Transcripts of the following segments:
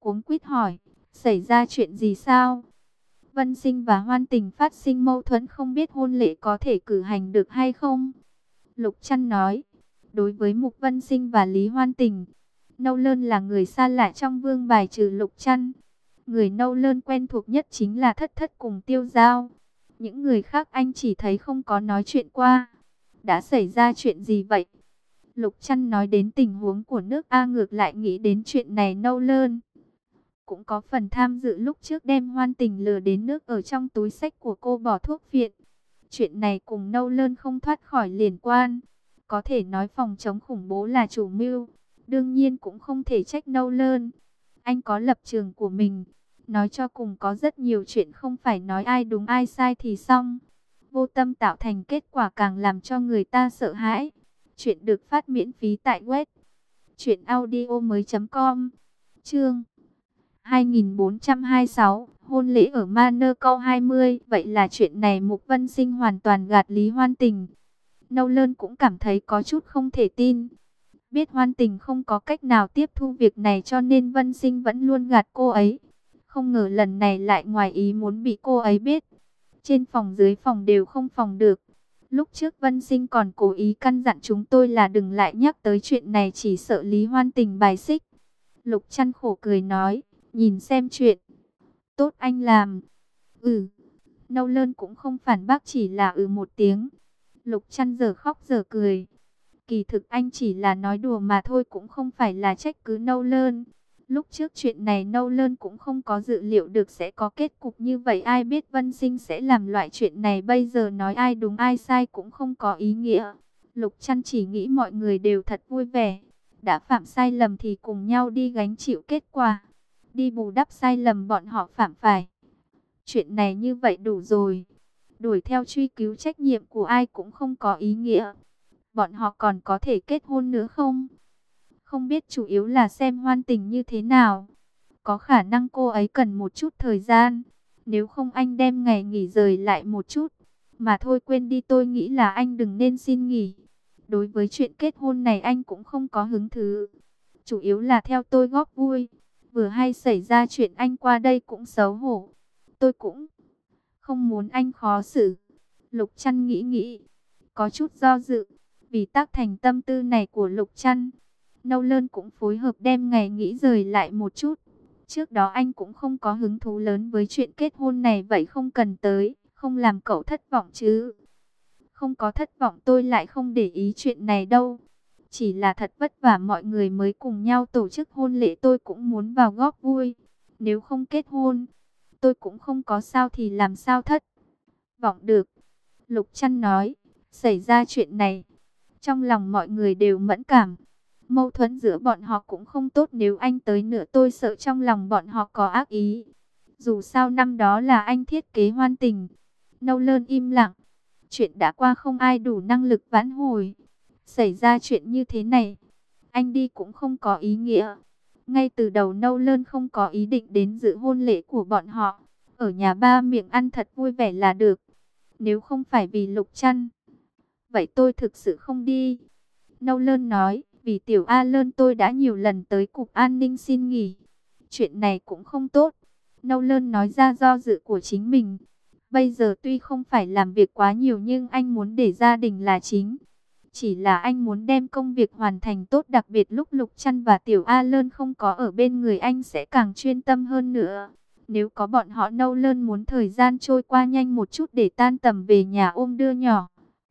cuống quýt hỏi, xảy ra chuyện gì sao? Vân Sinh và Hoan Tình phát sinh mâu thuẫn, không biết hôn lễ có thể cử hành được hay không? Lục Trăn nói, đối với Mục Vân Sinh và Lý Hoan Tình, Nâu Lơn là người xa lạ trong vương bài trừ Lục Trăn. Người Nâu Lơn quen thuộc nhất chính là Thất Thất cùng Tiêu Giao. Những người khác anh chỉ thấy không có nói chuyện qua. Đã xảy ra chuyện gì vậy? Lục Trăn nói đến tình huống của nước A, ngược lại nghĩ đến chuyện này Nâu Lơn cũng có phần tham dự lúc trước đem Hoan Tình lừa đến nước ở trong túi xách của cô bỏ thuốc viện. Chuyện này cùng Nâu Lơn không thoát khỏi liên quan. Có thể nói phòng chống khủng bố là chủ mưu. Đương nhiên cũng không thể trách Nâu Lơn. Anh có lập trường của mình. Nói cho cùng có rất nhiều chuyện không phải nói ai đúng ai sai thì xong. Vô tâm tạo thành kết quả càng làm cho người ta sợ hãi. Chuyện được phát miễn phí tại web truyệnaudiomoi.com. Chương 2426, hôn lễ ở Manor câu 20. Vậy là chuyện này Mục Vân Sinh hoàn toàn gạt Lý Hoan Tình. Nâu Lơn cũng cảm thấy có chút không thể tin. Biết Hoan Tình không có cách nào tiếp thu việc này cho nên Vân Sinh vẫn luôn gạt cô ấy. Không ngờ lần này lại ngoài ý muốn bị cô ấy biết. Trên phòng dưới phòng đều không phòng được. Lúc trước Vân Sinh còn cố ý căn dặn chúng tôi là đừng lại nhắc tới chuyện này, chỉ sợ Lý Hoan Tình bài xích. Lục Trăn khổ cười nói, nhìn xem chuyện tốt anh làm. Nâu Lơn cũng không phản bác, chỉ là một tiếng. Lục Trăn giờ khóc giờ cười. Kỳ thực anh chỉ là nói đùa mà thôi, cũng không phải là trách cứ Nâu Lơn. Lúc trước chuyện này Nâu Lơn cũng không có dự liệu được sẽ có kết cục như vậy. Ai biết Vân Sinh sẽ làm loại chuyện này, bây giờ nói ai đúng ai sai cũng không có ý nghĩa. Lục Trăn chỉ nghĩ mọi người đều thật vui vẻ. Đã phạm sai lầm thì cùng nhau đi gánh chịu kết quả. Đi bù đắp sai lầm bọn họ phạm phải. Chuyện này như vậy đủ rồi. Đuổi theo truy cứu trách nhiệm của ai cũng không có ý nghĩa. Bọn họ còn có thể kết hôn nữa không? Không biết, chủ yếu là xem Hoan Tình như thế nào. Có khả năng cô ấy cần một chút thời gian. Nếu không anh đem ngày nghỉ rời lại một chút. Mà thôi quên đi, tôi nghĩ là anh đừng nên xin nghỉ. Đối với chuyện kết hôn này anh cũng không có hứng thú. Chủ yếu là theo tôi góp vui. Vừa hay xảy ra chuyện anh qua đây cũng xấu hổ. Tôi cũng không muốn anh khó xử. Lục Trăn nghĩ, có chút do dự. Vì tác thành tâm tư này của Lục Trăn, Nâu Lơn cũng phối hợp đem ngày nghỉ rời lại một chút. Trước đó anh cũng không có hứng thú lớn với chuyện kết hôn này, vậy không cần tới, không làm cậu thất vọng chứ. Không có thất vọng, tôi lại không để ý chuyện này đâu. Chỉ là thật vất vả mọi người mới cùng nhau tổ chức hôn lễ, tôi cũng muốn vào góp vui. Nếu không kết hôn, tôi cũng không có sao thì làm sao thất vọng được. Lục Trăn nói, xảy ra chuyện này, trong lòng mọi người đều mẫn cảm. Mâu thuẫn giữa bọn họ cũng không tốt, nếu anh tới nữa tôi sợ trong lòng bọn họ có ác ý. Dù sao năm đó là anh thiết kế Hoan Tình. Nâu Lơn im lặng. Chuyện đã qua không ai đủ năng lực vãn hồi. Xảy ra chuyện như thế này, anh đi cũng không có ý nghĩa. Ngay từ đầu Nâu Lơn không có ý định đến dự hôn lễ của bọn họ. Ở nhà ba miệng ăn thật vui vẻ là được. Nếu không phải vì Lục Trăn, vậy tôi thực sự không đi. Nâu Lơn nói, vì Tiểu A Lơn tôi đã nhiều lần tới cục an ninh xin nghỉ. Chuyện này cũng không tốt. Nâu Lơn nói ra do dự của chính mình. Bây giờ tuy không phải làm việc quá nhiều nhưng anh muốn để gia đình là chính. Chỉ là anh muốn đem công việc hoàn thành tốt, đặc biệt lúc Lục Trăn và Tiểu A Lơn không có ở bên người anh sẽ càng chuyên tâm hơn nữa. Nếu có bọn họ, Nâu Lơn muốn thời gian trôi qua nhanh một chút để tan tầm về nhà ôm đứa nhỏ.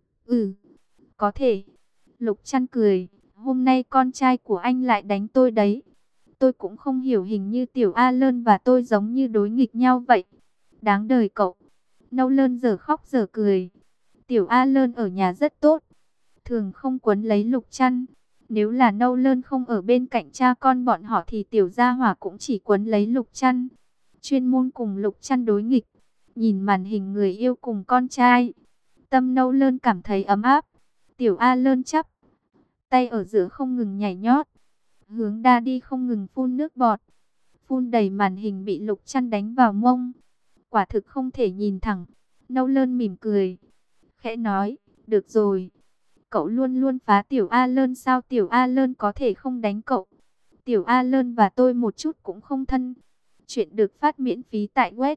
Có thể. Lục Trăn cười, hôm nay con trai của anh lại đánh tôi đấy. Tôi cũng không hiểu, hình như Tiểu A Lơn và tôi giống như đối nghịch nhau vậy. Đáng đời cậu. Nâu Lơn giờ khóc giờ cười. Tiểu A Lơn ở nhà rất tốt, thường không quấn lấy Lục Trăn. Nếu là Nâu Lơn không ở bên cạnh cha con bọn họ thì Tiểu Gia Hỏa cũng chỉ quấn lấy Lục Trăn, chuyên môn cùng Lục Trăn đối nghịch. Nhìn màn hình người yêu cùng con trai, tâm Nâu Lơn cảm thấy ấm áp. Tiểu A Lơn chắp tay ở giữa không ngừng nhảy nhót, hướng đa đi không ngừng phun nước bọt, phun đầy màn hình bị Lục Trăn đánh vào mông. Quả thực không thể nhìn thẳng. Nâu Lơn mỉm cười, khẽ nói, được rồi. Cậu luôn luôn phá Tiểu A Lơn sao? Tiểu A Lơn có thể không đánh cậu? Tiểu A Lơn và tôi một chút cũng không thân. Chuyện được phát miễn phí tại web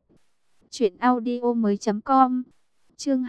truyệnaudiomoi.com. Chương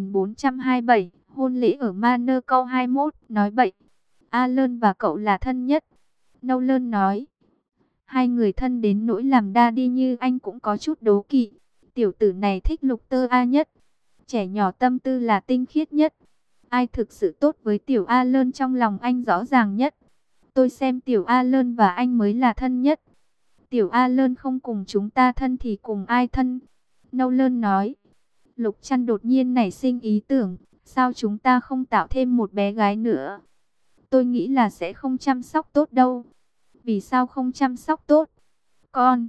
2427, hôn lễ ở Manor câu 21, nói bậy. A Lơn và cậu là thân nhất. Nâu Lơn nói. Hai người thân đến nỗi làm đa đi như anh cũng có chút đố kỵ. Tiểu tử này thích Lục Tơ A nhất. Trẻ nhỏ tâm tư là tinh khiết nhất. Ai thực sự tốt với Tiểu A Lơn trong lòng anh rõ ràng nhất. Tôi xem Tiểu A Lơn và anh mới là thân nhất. Tiểu A Lơn không cùng chúng ta thân thì cùng ai thân? Nâu Lơn nói. Lục Trăn đột nhiên nảy sinh ý tưởng. Sao chúng ta không tạo thêm một bé gái nữa? Tôi nghĩ là sẽ không chăm sóc tốt đâu. Vì sao không chăm sóc tốt? Con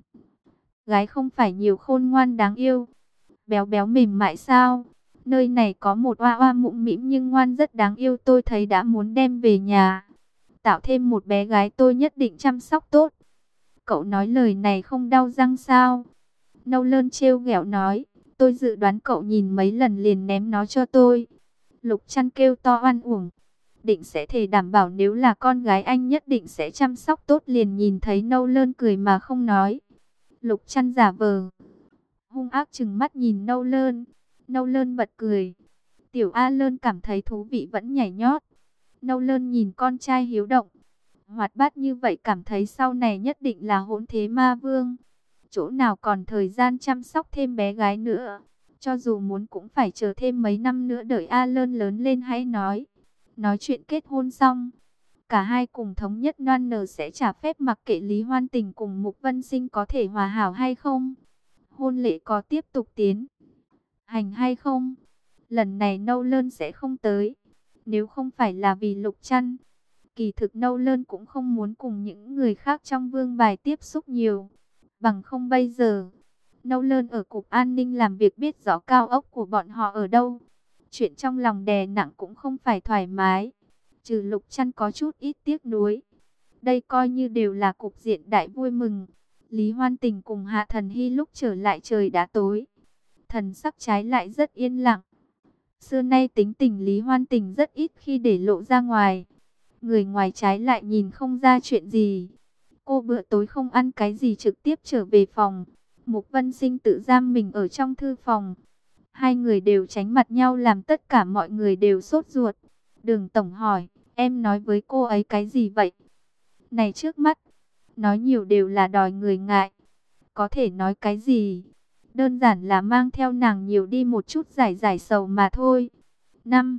gái không phải nhiều khôn ngoan đáng yêu, béo béo mềm mại sao? Nơi này có một oa oa mũm mĩm nhưng ngoan rất đáng yêu, tôi thấy đã muốn đem về nhà. Tạo thêm một bé gái tôi nhất định chăm sóc tốt. Cậu nói lời này không đau răng sao? Nâu Lơn trêu ghẹo nói, tôi dự đoán cậu nhìn mấy lần liền ném nó cho tôi. Lục Trăn kêu to oan uổng. Định sẽ thề đảm bảo nếu là con gái anh nhất định sẽ chăm sóc tốt, liền nhìn thấy Nâu Lơn cười mà không nói. Lục Trăn giả vờ hung ác trừng mắt nhìn Nâu Lơn. Nâu Lơn bật cười. Tiểu A Lơn cảm thấy thú vị vẫn nhảy nhót. Nâu Lơn nhìn con trai hiếu động, hoạt bát như vậy cảm thấy sau này nhất định là hỗn thế ma vương. Chỗ nào còn thời gian chăm sóc thêm bé gái nữa. Cho dù muốn cũng phải chờ thêm mấy năm nữa đợi A Lơn lớn lên hãy nói. Nói chuyện kết hôn xong, cả hai cùng thống nhất Loan Nờ sẽ trả phép mặc kệ Lý Hoan Tình cùng Mục Vân Sinh có thể hòa hảo hay không. Hôn lễ có tiếp tục tiến hành hay không. Lần này Nâu Lơn sẽ không tới. Nếu không phải là vì Lục Trăn, kỳ thực Nâu Lơn cũng không muốn cùng những người khác trong vương bài tiếp xúc nhiều. Bằng không bây giờ, Nâu Lơn ở cục an ninh làm việc biết rõ cao ốc của bọn họ ở đâu. Chuyện trong lòng đè nặng cũng không phải thoải mái. Trừ Lục Trăn có chút ít tiếc nuối. Đây coi như đều là cục diện đại vui mừng. Lý Hoan Tình cùng Hạ Thần Hy lúc trở lại trời đã tối. Thần sắc trái lại rất yên lặng. Xưa nay tính tình Lý Hoan Tình rất ít khi để lộ ra ngoài. Người ngoài trái lại nhìn không ra chuyện gì. Cô bữa tối không ăn cái gì trực tiếp trở về phòng. Mục Vân Sinh tự giam mình ở trong thư phòng. Hai người đều tránh mặt nhau làm tất cả mọi người đều sốt ruột. Đường Tổng hỏi, em nói với cô ấy cái gì vậy? Này trước mắt, nói nhiều đều là đòi người ngại. Có thể nói cái gì? Đơn giản là mang theo nàng nhiều đi một chút giải giải sầu mà thôi. Năm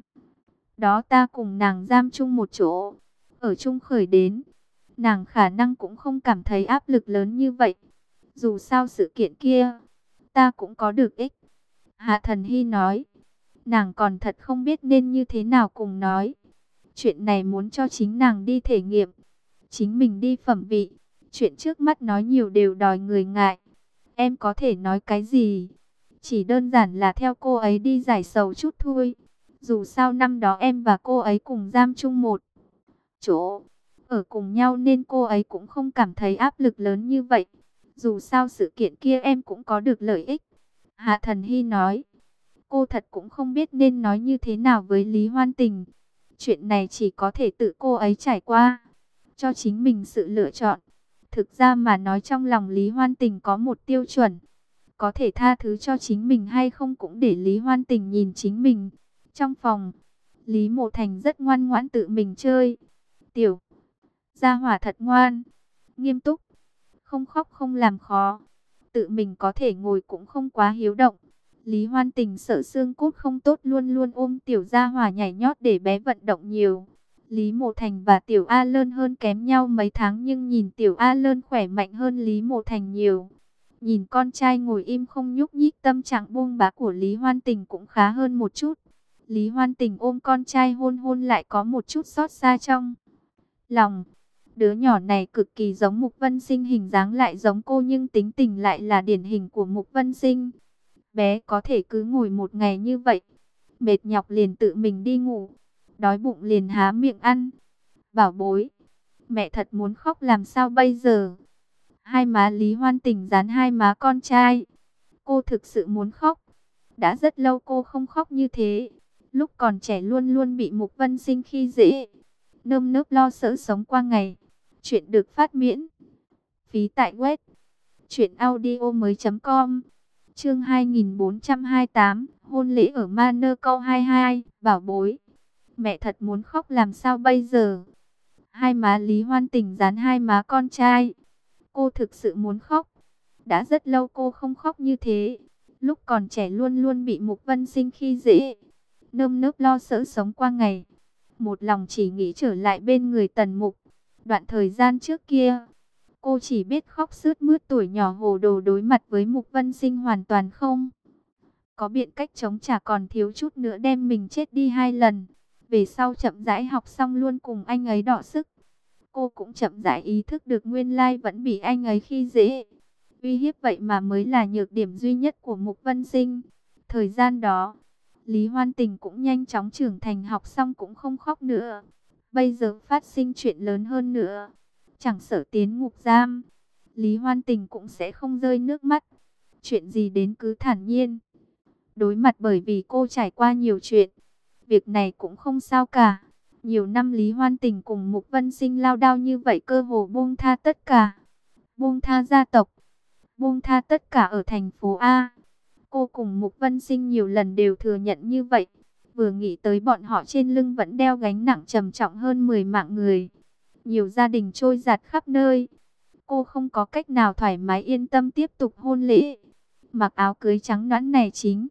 đó ta cùng nàng giam chung một chỗ, ở chung khởi đến. Nàng khả năng cũng không cảm thấy áp lực lớn như vậy. Dù sao sự kiện kia, ta cũng có được ích. Hạ Thần Hy nói, nàng còn thật không biết nên như thế nào cùng nói. Chuyện này muốn cho chính nàng đi thể nghiệm, chính mình đi phẩm vị. Chuyện trước mắt nói nhiều đều đòi người ngại. Em có thể nói cái gì? Chỉ đơn giản là theo cô ấy đi giải sầu chút thôi. Dù sao năm đó em và cô ấy cùng giam chung một chỗ, ở cùng nhau nên cô ấy cũng không cảm thấy áp lực lớn như vậy. Dù sao sự kiện kia em cũng có được lợi ích. Hạ Thần Hy nói, cô thật cũng không biết nên nói như thế nào với Lý Hoan Tình. Chuyện này chỉ có thể tự cô ấy trải qua, cho chính mình sự lựa chọn. Thực ra mà nói trong lòng Lý Hoan Tình có một tiêu chuẩn. Có thể tha thứ cho chính mình hay không cũng để Lý Hoan Tình nhìn chính mình. Trong phòng, Lý Mộ Thành rất ngoan ngoãn tự mình chơi. Tiểu gia hỏa thật ngoan, nghiêm túc, không khóc không làm khó. Tự mình có thể ngồi cũng không quá hiếu động. Lý Hoan Tình sợ xương cốt không tốt luôn luôn ôm tiểu gia hỏa nhảy nhót để bé vận động nhiều. Lý Mộ Thành và Tiểu A Lơn hơn kém nhau mấy tháng nhưng nhìn Tiểu A Lơn khỏe mạnh hơn Lý Mộ Thành nhiều. Nhìn con trai ngồi im không nhúc nhích, tâm trạng buông bã của Lý Hoan Tình cũng khá hơn một chút. Lý Hoan Tình ôm con trai hôn hôn lại có một chút xót xa trong lòng. Đứa nhỏ này cực kỳ giống Mục Vân Sinh, hình dáng lại giống cô nhưng tính tình lại là điển hình của Mục Vân Sinh. Bé có thể cứ ngồi một ngày như vậy, mệt nhọc liền tự mình đi ngủ, đói bụng liền há miệng ăn. Bảo bối, mẹ thật muốn khóc làm sao bây giờ? Hai má Lý Hoan Tình dán hai má con trai. Cô thực sự muốn khóc. Đã rất lâu cô không khóc như thế. Lúc còn trẻ luôn luôn bị Mục Vân Sinh khi dễ, nơm nớp lo sợ sống qua ngày. Chuyện được phát miễn phí tại web truyệnaudiomoi.com. Chương 2428, hôn lễ ở Manor câu 22, bảo bối. Mẹ thật muốn khóc làm sao bây giờ? Hai má Lý Hoan Tình dán hai má con trai. Cô thực sự muốn khóc. Đã rất lâu cô không khóc như thế. Lúc còn trẻ luôn luôn bị Mục Vân Sinh khi dễ, nơm nớp lo sợ sống qua ngày. Một lòng chỉ nghĩ trở lại bên người Tần Mục. Đoạn thời gian trước kia, cô chỉ biết khóc sướt mướt, tuổi nhỏ hồ đồ đối mặt với Mục Vân Sinh hoàn toàn không có biện cách chống trả, còn thiếu chút nữa đem mình chết đi hai lần. Về sau chậm rãi học xong luôn cùng anh ấy đọ sức. Cô cũng chậm rãi ý thức được nguyên lai vẫn bị anh ấy khi dễ, uy hiếp, vậy mà mới là nhược điểm duy nhất của Mục Vân Sinh. Thời gian đó, Lý Hoan Tình cũng nhanh chóng trưởng thành, học xong cũng không khóc nữa. Bây giờ phát sinh chuyện lớn hơn nữa, chẳng sợ tiến ngục giam, Lý Hoan Tình cũng sẽ không rơi nước mắt. Chuyện gì đến cứ thản nhiên đối mặt, bởi vì cô trải qua nhiều chuyện. Việc này cũng không sao cả. Nhiều năm Lý Hoan Tình cùng Mục Vân Sinh lao đao như vậy, cơ hồ buông tha tất cả. Buông tha gia tộc, buông tha tất cả ở thành phố A. Cô cùng Mục Vân Sinh nhiều lần đều thừa nhận như vậy. Vừa nghĩ tới bọn họ trên lưng vẫn đeo gánh nặng trầm trọng hơn 10 mạng người, nhiều gia đình trôi dạt khắp nơi, cô không có cách nào thoải mái yên tâm tiếp tục hôn lễ. Mặc áo cưới trắng nõn này chính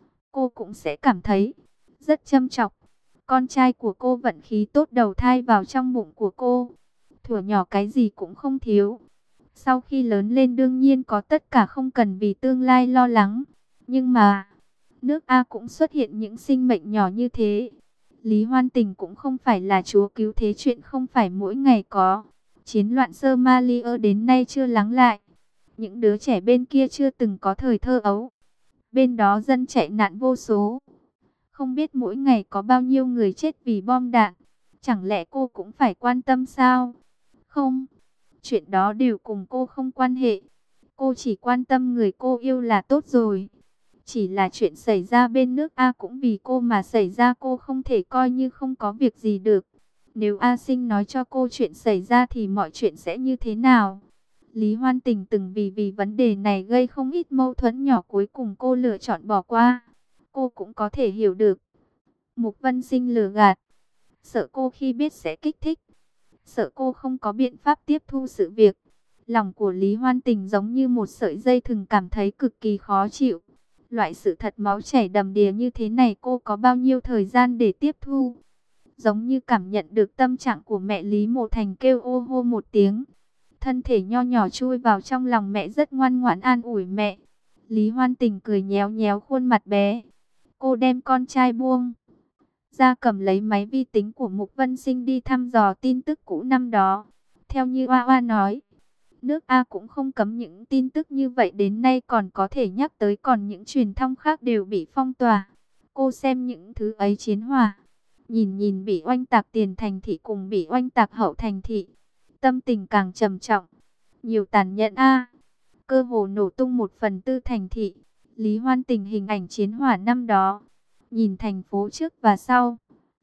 cô cũng sẽ cảm thấy rất châm chọc. Con trai của cô vận khí tốt đầu thai vào trong bụng của cô, thuở nhỏ cái gì cũng không thiếu. Sau khi lớn lên đương nhiên có tất cả, không cần vì tương lai lo lắng. Nhưng mà nước A cũng xuất hiện những sinh mệnh nhỏ như thế. Lý Hoan Tình cũng không phải là chúa cứu thế, chuyện không phải mỗi ngày có. Chiến loạn Somalia đến nay chưa lắng lại. Những đứa trẻ bên kia chưa từng có thời thơ ấu. Bên đó dân chạy nạn vô số. Không biết mỗi ngày có bao nhiêu người chết vì bom đạn. Chẳng lẽ cô cũng phải quan tâm sao? Không, chuyện đó đều cùng cô không quan hệ. Cô chỉ quan tâm người cô yêu là tốt rồi. Chỉ là chuyện xảy ra bên nước A cũng vì cô mà xảy ra, cô không thể coi như không có việc gì được. Nếu A Sinh nói cho cô chuyện xảy ra thì mọi chuyện sẽ như thế nào? Lý Hoan Tình từng vì vấn đề này gây không ít mâu thuẫn nhỏ, cuối cùng cô lựa chọn bỏ qua. Cô cũng có thể hiểu được. Mục Vân Sinh lừa gạt, sợ cô khi biết sẽ kích thích, sợ cô không có biện pháp tiếp thu sự việc. Lòng của Lý Hoan Tình giống như một sợi dây thừng, cảm thấy cực kỳ khó chịu. Loại sự thật máu chảy đầm đìa như thế này cô có bao nhiêu thời gian để tiếp thu? Giống như cảm nhận được tâm trạng của mẹ, Lý Mộ Thành kêu ô hô một tiếng. Thân thể nho nhỏ chui vào trong lòng mẹ, rất ngoan ngoãn an ủi mẹ. Lý Hoan Tình cười nhéo nhéo khuôn mặt bé. Cô đem con trai buông ra, cầm lấy máy vi tính của Mục Vân Sinh đi thăm dò tin tức cũ năm đó. Theo như Oa Oa nói, nước A cũng không cấm những tin tức như vậy, đến nay còn có thể nhắc tới, còn những truyền thông khác đều bị phong tỏa. Cô xem những thứ ấy chiến hòa, nhìn bị oanh tạc tiền thành thị cùng bị oanh tạc hậu thành thị, tâm tình càng trầm trọng. Nhiều tàn nhẫn a, cơ hồ nổ tung 1/4 thành thị. Lý Hoan Tình hình ảnh chiến hỏa năm đó, nhìn thành phố trước và sau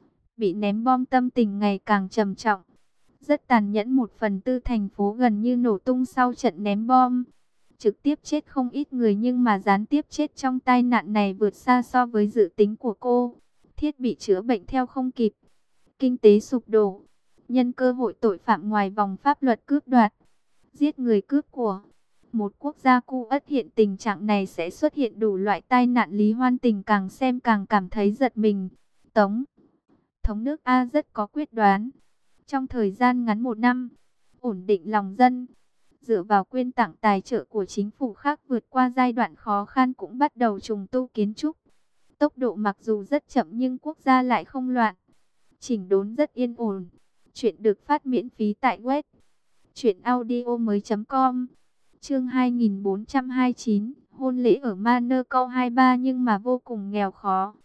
bị ném bom, tâm tình ngày càng trầm trọng. Rất tàn nhẫn, 1/4 thành phố gần như nổ tung sau trận ném bom. Trực tiếp chết không ít người, nhưng mà gián tiếp chết trong tai nạn này vượt xa so với dự tính của cô. Thiết bị chữa bệnh theo không kịp, kinh tế sụp đổ, nhân cơ hội tội phạm ngoài vòng pháp luật cướp đoạt, giết người cướp của. Một quốc gia cu ất hiện tình trạng này sẽ xuất hiện đủ loại tai nạn. Lý Hoan Tình càng xem càng cảm thấy giật mình. Tổng thống nước A rất có quyết đoán. Trong thời gian ngắn 1 năm, ổn định lòng dân, dựa vào quyên tặng tài trợ của chính phủ khác vượt qua giai đoạn khó khăn, cũng bắt đầu trùng tu kiến trúc. Tốc độ mặc dù rất chậm nhưng quốc gia lại không loạn, chỉnh đốn rất yên ổn. Chuyện được phát miễn phí tại web truyệnaudiomoi.com. Chương 2429, hôn lễ ở Manor câu 23 nhưng mà vô cùng nghèo khó.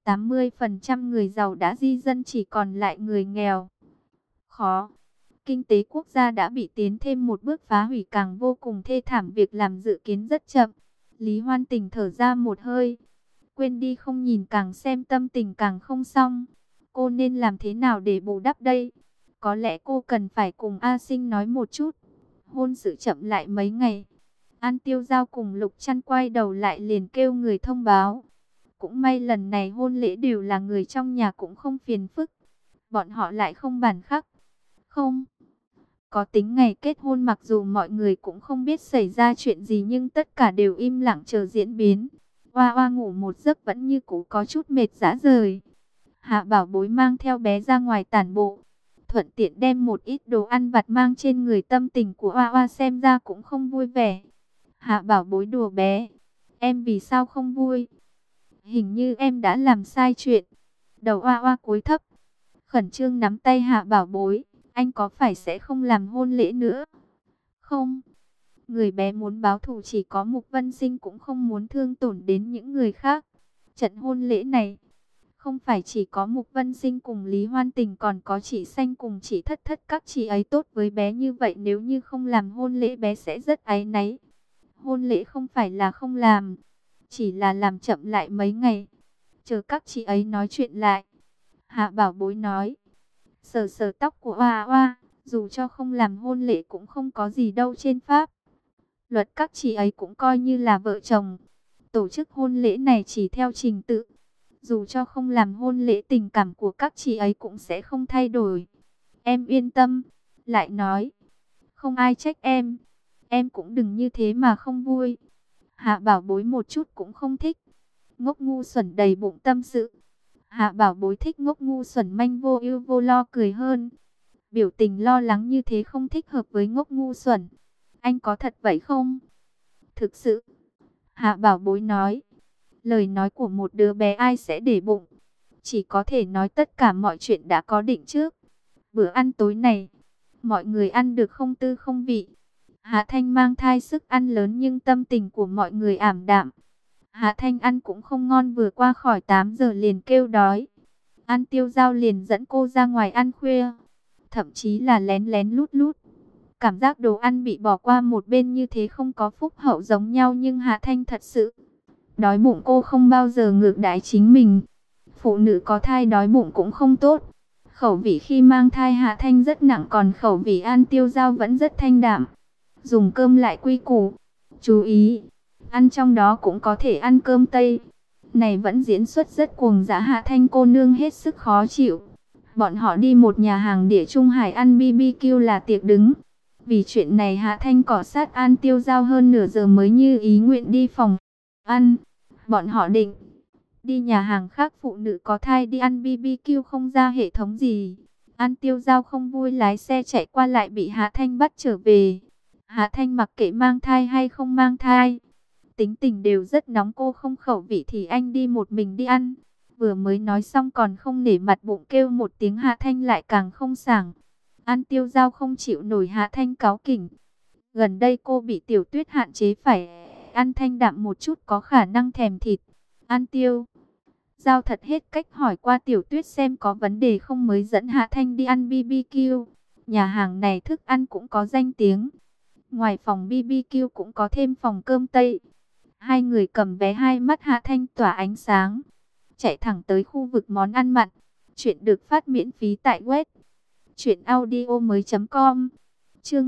80% người giàu đã di dân, chỉ còn lại người nghèo khó. Kinh tế quốc gia đã bị tiến thêm một bước phá hủy, càng vô cùng thê thảm, việc làm dự kiến rất chậm. Lý Hoan Tình thở ra một hơi, quên đi không nhìn, càng xem tâm tình càng không xong. Cô nên làm thế nào để bù đắp đây? Có lẽ cô cần phải cùng A Sinh nói một chút. Hôn sự chậm lại mấy ngày. An Tiêu Giao cùng Lục Trăn quay đầu lại liền kêu người thông báo. Cũng may lần này hôn lễ đều là người trong nhà, cũng không phiền phức. Bọn họ lại không bàn khắc. Không có tính ngày kết hôn, mặc dù mọi người cũng không biết xảy ra chuyện gì, nhưng tất cả đều im lặng chờ diễn biến. Hoa Hoa ngủ một giấc vẫn như cũ có chút mệt rã rời. Hạ Bảo Bối mang theo bé ra ngoài tản bộ, thuận tiện đem một ít đồ ăn vặt mang trên người. Tâm tình của Hoa Hoa xem ra cũng không vui vẻ. Hạ Bảo Bối đùa bé: em vì sao không vui? Hình như em đã làm sai chuyện. Đầu Hoa Hoa cúi thấp, khẩn trương nắm tay Hạ Bảo Bối: anh có phải sẽ không làm hôn lễ nữa? Không. Người bé muốn báo thù chỉ có Mục Vân Sinh, cũng không muốn thương tổn đến những người khác. Trận hôn lễ này không phải chỉ có Mục Vân Sinh cùng Lý Hoan Tình, còn có chị Xanh cùng chị Thất Thất. Các chị ấy tốt với bé như vậy, nếu như không làm hôn lễ bé sẽ rất áy náy. Hôn lễ không phải là không làm, chỉ là làm chậm lại mấy ngày, chờ các chị ấy nói chuyện lại. Hạ Bảo Bối nói, sờ sờ tóc của Hoa Hoa: dù cho không làm hôn lễ cũng không có gì đâu, trên pháp luật các chị ấy cũng coi như là vợ chồng. Tổ chức hôn lễ này chỉ theo trình tự, dù cho không làm hôn lễ tình cảm của các chị ấy cũng sẽ không thay đổi. Em yên tâm. Lại nói, không ai trách em cũng đừng như thế mà không vui. Hạ Bảo Bối một chút cũng không thích. Ngốc ngu xuẩn đầy bụng tâm sự. Hạ Bảo Bối thích ngốc ngu xuẩn manh vô ưu vô lo cười hơn. Biểu tình lo lắng như thế không thích hợp với ngốc ngu xuẩn. Anh có thật vậy không? Thực sự. Hạ Bảo Bối nói. Lời nói của một đứa bé ai sẽ để bụng. Chỉ có thể nói tất cả mọi chuyện đã có định trước. Bữa ăn tối này, mọi người ăn được không tư không vị. Hạ Thanh mang thai sức ăn lớn nhưng tâm tình của mọi người ảm đạm. Hạ Thanh ăn cũng không ngon, vừa qua khỏi 8 giờ liền kêu đói. An Tiêu Giao liền dẫn cô ra ngoài ăn khuya, thậm chí là lén lén lút lút. Cảm giác đồ ăn bị bỏ qua một bên như thế không có phúc hậu giống nhau, nhưng Hạ Thanh thật sự đói bụng. Cô không bao giờ ngược đãi chính mình. Phụ nữ có thai đói bụng cũng không tốt. Khẩu vị khi mang thai Hạ Thanh rất nặng, còn khẩu vị An Tiêu Giao vẫn rất thanh đạm. Dùng cơm lại quy củ. Chú ý, ăn trong đó cũng có thể ăn cơm Tây. Này vẫn diễn xuất rất cuồng dã, Hạ Thanh cô nương hết sức khó chịu. Bọn họ đi một nhà hàng địa Trung Hải ăn BBQ là tiệc đứng. Vì chuyện này Hạ Thanh cọ sát An Tiêu Giao hơn nửa giờ mới như ý nguyện đi phòng ăn. Bọn họ định đi nhà hàng khác, phụ nữ có thai đi ăn BBQ không ra hệ thống gì. An Tiêu Giao không vui lái xe chạy qua lại bị Hạ Thanh bắt trở về. Hạ Thanh mặc kệ mang thai hay không mang thai, tính tình đều rất nóng. Cô không khẩu vị thì anh đi một mình đi ăn. Vừa mới nói xong còn không nể mặt bụng kêu một tiếng, Hạ Thanh lại càng không sảng. An Tiêu Giao không chịu nổi Hạ Thanh cáu kỉnh. Gần đây cô bị Tiểu Tuyết hạn chế phải ăn thanh đạm một chút, có khả năng thèm thịt. An Tiêu Giao thật hết cách, hỏi qua Tiểu Tuyết xem có vấn đề không mới dẫn Hạ Thanh đi ăn BBQ. Nhà hàng này thức ăn cũng có danh tiếng. Ngoài phòng BBQ cũng có thêm phòng cơm Tây. Hai người cầm vé, hai mắt Hạ Thanh tỏa ánh sáng, chạy thẳng tới khu vực món ăn mặn. Chuyện được phát miễn phí tại web truyệnaudiomoi.com. Chương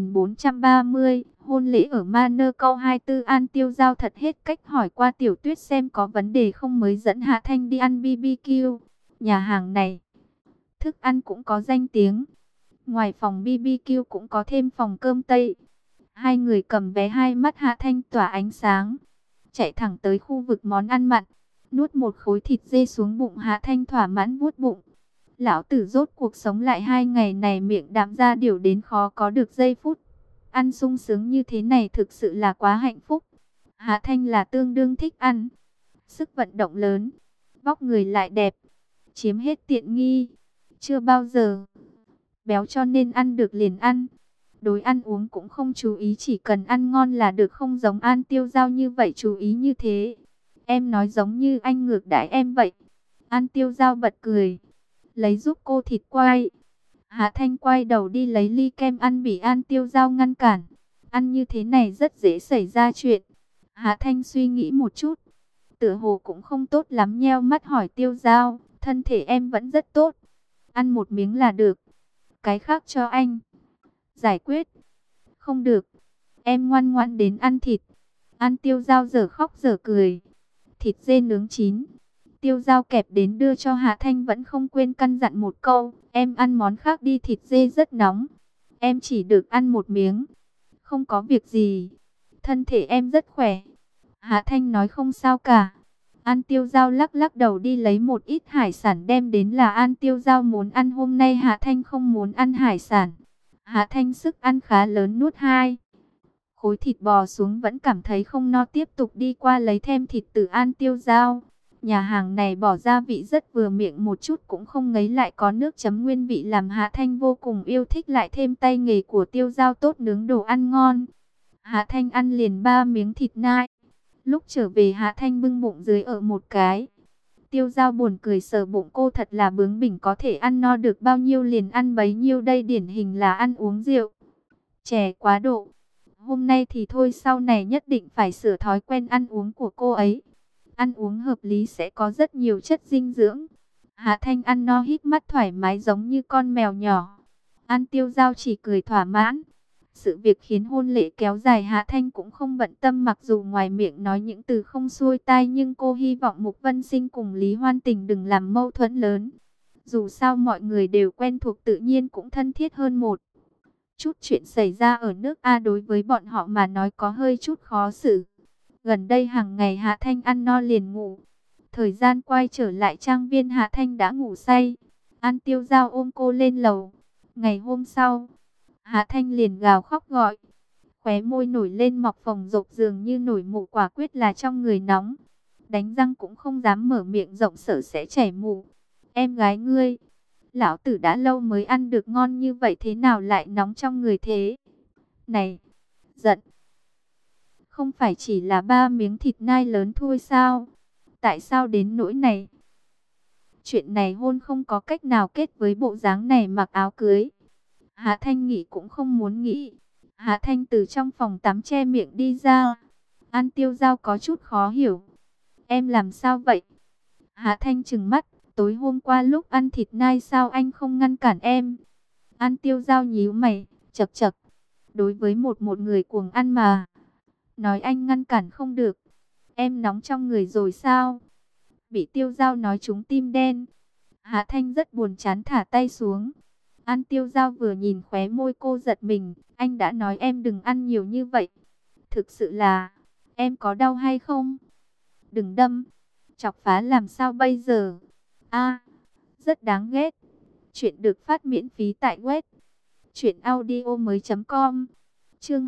2430, hôn lễ ở Manor câu 24. An Tiêu Giao thật hết cách, hỏi qua Tiểu Tuyết xem có vấn đề không mới dẫn Hạ Thanh đi ăn BBQ. Nhà hàng này thức ăn cũng có danh tiếng. Ngoài phòng BBQ cũng có thêm phòng cơm Tây. Hai người cầm vé, hai mắt Hạ Thanh tỏa ánh sáng, chạy thẳng tới khu vực món ăn mặn. Nuốt một khối thịt dê xuống bụng, Hạ Thanh thỏa mãn vuốt bụng. Lão tử rốt cuộc sống lại 2 ngày này, miệng đạm ra điều đến khó có được giây phút ăn sung sướng như thế này, thực sự là quá hạnh phúc. Hạ Thanh là tương đương thích ăn, sức vận động lớn, vóc người lại đẹp, chiếm hết tiện nghi, chưa bao giờ béo cho nên ăn được liền ăn. Đối ăn uống cũng không chú ý, chỉ cần ăn ngon là được, không giống An Tiêu Giao như vậy chú ý như thế. Em nói giống như anh ngược đãi em vậy. An Tiêu Giao bật cười, lấy giúp cô thịt quay. Hạ Thanh quay đầu đi lấy ly kem ăn, bị An Tiêu Giao ngăn cản. Ăn như thế này rất dễ xảy ra chuyện. Hạ Thanh suy nghĩ một chút, tựa hồ cũng không tốt lắm, nheo mắt hỏi Tiêu Giao, thân thể em vẫn rất tốt, ăn một miếng là được. cái khác cho anh. Giải quyết. Không được. Em ngoan ngoãn đến ăn thịt. Ăn Tiêu Dao dở khóc dở cười. Thịt dê nướng chín. Tiêu Dao kẹp đến đưa cho Hạ Thanh, vẫn không quên căn dặn một câu. Em ăn món khác đi, thịt dê rất nóng. Em chỉ được ăn một miếng. Không có việc gì. Thân thể em rất khỏe. Hạ Thanh nói không sao cả. An Tiêu Dao lắc lắc đầu đi lấy một ít hải sản đem đến, là An Tiêu Dao muốn ăn, hôm nay Hạ Thanh không muốn ăn hải sản. Hạ Thanh sức ăn khá lớn, nuốt 2 khối thịt bò xuống vẫn cảm thấy không no, tiếp tục đi qua lấy thêm thịt từ An Tiêu Dao. Nhà hàng này bỏ gia vị rất vừa miệng, một chút cũng không ngấy, lại có nước chấm nguyên vị làm Hạ Thanh vô cùng yêu thích, lại thêm tay nghề của Tiêu Dao tốt, nướng đồ ăn ngon. Hạ Thanh ăn liền 3 miếng thịt nai. Lúc trở về Hạ Thanh bưng bụng dưới ở một cái. Tiêu Dao buồn cười sờ bụng, cô thật là bướng bỉnh, có thể ăn no được bao nhiêu liền ăn bấy nhiêu, đây điển hình là ăn uống rượu chè quá độ. Hôm nay thì thôi, sau này nhất định phải sửa thói quen ăn uống của cô ấy. Ăn uống hợp lý sẽ có rất nhiều chất dinh dưỡng. Hạ Thanh ăn no hít mắt thoải mái giống như con mèo nhỏ. An Tiêu Dao chỉ cười thỏa mãn. Sự việc khiến hôn lễ kéo dài Hạ Thanh cũng không bận tâm, mặc dù ngoài miệng nói những từ không xuôi tai, nhưng cô hy vọng Mục Vân Sinh cùng Lý Hoan Tình đừng làm mâu thuẫn lớn. Dù sao mọi người đều quen thuộc, tự nhiên cũng thân thiết hơn một chút. Chuyện xảy ra ở nước A đối với bọn họ mà nói có hơi chút khó xử. Gần đây hàng ngày Hạ Thanh ăn no liền ngủ. Thời gian quay trở lại trang viên, Hạ Thanh đã ngủ say. An Tiêu Dao ôm cô lên lầu. Ngày hôm sau, Hạ Thanh liền gào khóc gọi. Khóe môi nổi lên mọc phồng rộp, dường như nổi mụn, quả quyết là trong người nóng. Đánh răng cũng không dám mở miệng rộng, sợ sẽ chảy mủ. Em gái ngươi, lão tử đã lâu mới ăn được ngon như vậy, thế nào lại nóng trong người thế? Này, giận. Không phải chỉ là 3 miếng thịt nai lớn thôi sao? Tại sao đến nỗi này? Chuyện này hôn không có cách nào kết với bộ dáng này mặc áo cưới. Hạ Thanh nghĩ cũng không muốn nghĩ. Hạ Thanh từ trong phòng tắm che miệng đi ra. An Tiêu Dao có chút khó hiểu. Em làm sao vậy? Hạ Thanh trừng mắt. Tối hôm qua lúc ăn thịt nai sao anh không ngăn cản em? An Tiêu Dao nhíu mày, chậc chậc. Đối với một người cuồng ăn mà nói anh ngăn cản không được. Em nóng trong người rồi sao? Bị Tiêu Dao nói trúng tim đen. Hạ Thanh rất buồn chán thả tay xuống. An Tiêu Dao vừa nhìn khóe môi cô giật mình. Anh đã nói em đừng ăn nhiều như vậy. Thực sự là, em có đau hay không? Đừng đâm. Chọc phá làm sao bây giờ? A, rất đáng ghét. Chuyện được phát miễn phí tại web truyệnaudiomoi.com. Chương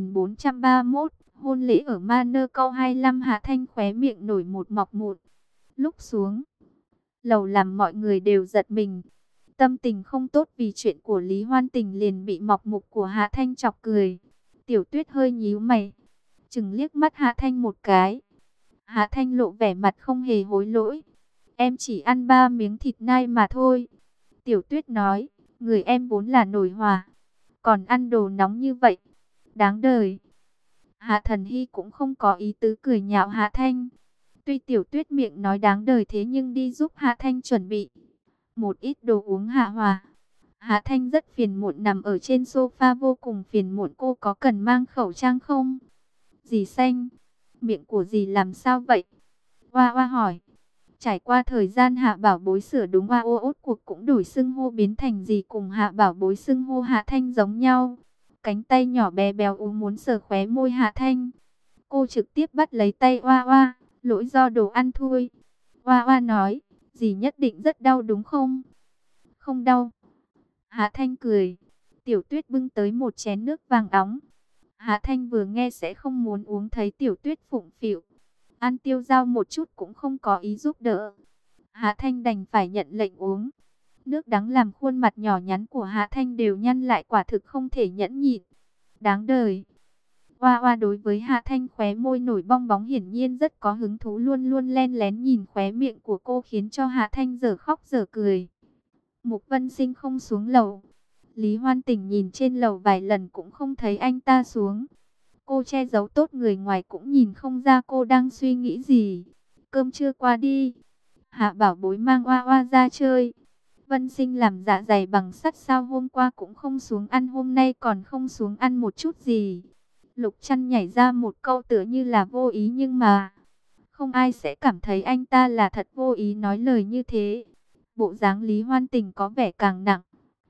2431, hôn lễ ở Manor câu 25. Hạ Thanh khóe miệng nổi một mọc mụn. Lúc xuống lầu làm mọi người đều giật mình. Tâm tình không tốt vì chuyện của Lý Hoan Tình liền bị mọc mụn của Hạ Thanh chọc cười. Tiểu Tuyết hơi nhíu mày, chừng liếc mắt Hạ Thanh một cái. Hạ Thanh lộ vẻ mặt không hề hối lỗi. Em chỉ ăn 3 miếng thịt nai mà thôi. Tiểu Tuyết nói, người em vốn là nổi hỏa, còn ăn đồ nóng như vậy, đáng đời. Hạ Thần Hy cũng không có ý tứ cười nhạo Hạ Thanh. Tuy Tiểu Tuyết miệng nói đáng đời thế nhưng đi giúp Hạ Thanh chuẩn bị một ít đồ uống hạ hỏa. Hạ Thanh rất phiền muộn nằm ở trên sofa, vô cùng phiền muộn. Cô có cần mang khẩu trang không? Dì Xanh, miệng của dì làm sao vậy? Hoa Hoa hỏi. Trải qua thời gian Hạ Bảo Bối sửa đúng, Hoa ô ốt cuộc cũng đổi xưng hô biến thành dì, cùng Hạ Bảo Bối xưng hô Hạ Thanh giống nhau. Cánh tay nhỏ bé béo ú muốn sờ khóe môi Hạ Thanh. Cô trực tiếp bắt lấy tay Hoa Hoa. Lỗi do đồ ăn thôi. Hoa Hoa nói, dì nhất định rất đau đúng không? Không đau. Hạ Thanh cười. Tiểu Tuyết bưng tới một chén nước vàng óng. Hạ Thanh vừa nghe sẽ không muốn uống, thấy Tiểu Tuyết phụng phịu. An Tiêu Dao một chút cũng không có ý giúp đỡ. Hạ Thanh đành phải nhận lệnh uống. Nước đắng làm khuôn mặt nhỏ nhắn của Hạ Thanh đều nhăn lại, quả thực không thể nhẫn nhịn. Đáng đời. Hoa Hoa đối với Hạ Thanh khóe môi nổi bong bóng hiển nhiên rất có hứng thú, luôn luôn len lén nhìn khóe miệng của cô, khiến cho Hạ Thanh dở khóc dở cười. Mục Vân Sinh không xuống lầu. Lý Hoan Tình nhìn trên lầu vài lần cũng không thấy anh ta xuống. Cô che giấu tốt, người ngoài cũng nhìn không ra cô đang suy nghĩ gì. Cơm trưa qua đi, Hạ Bảo Bối mang Hoa Hoa ra chơi. Vân Sinh làm dạ dày bằng sắt sao hôm qua cũng không xuống ăn, hôm nay còn không xuống ăn một chút gì. Lục Trăn nhảy ra một câu tựa như là vô ý, nhưng mà không ai sẽ cảm thấy anh ta là thật vô ý nói lời như thế. Bộ dáng Lý Hoan Tình có vẻ càng nặng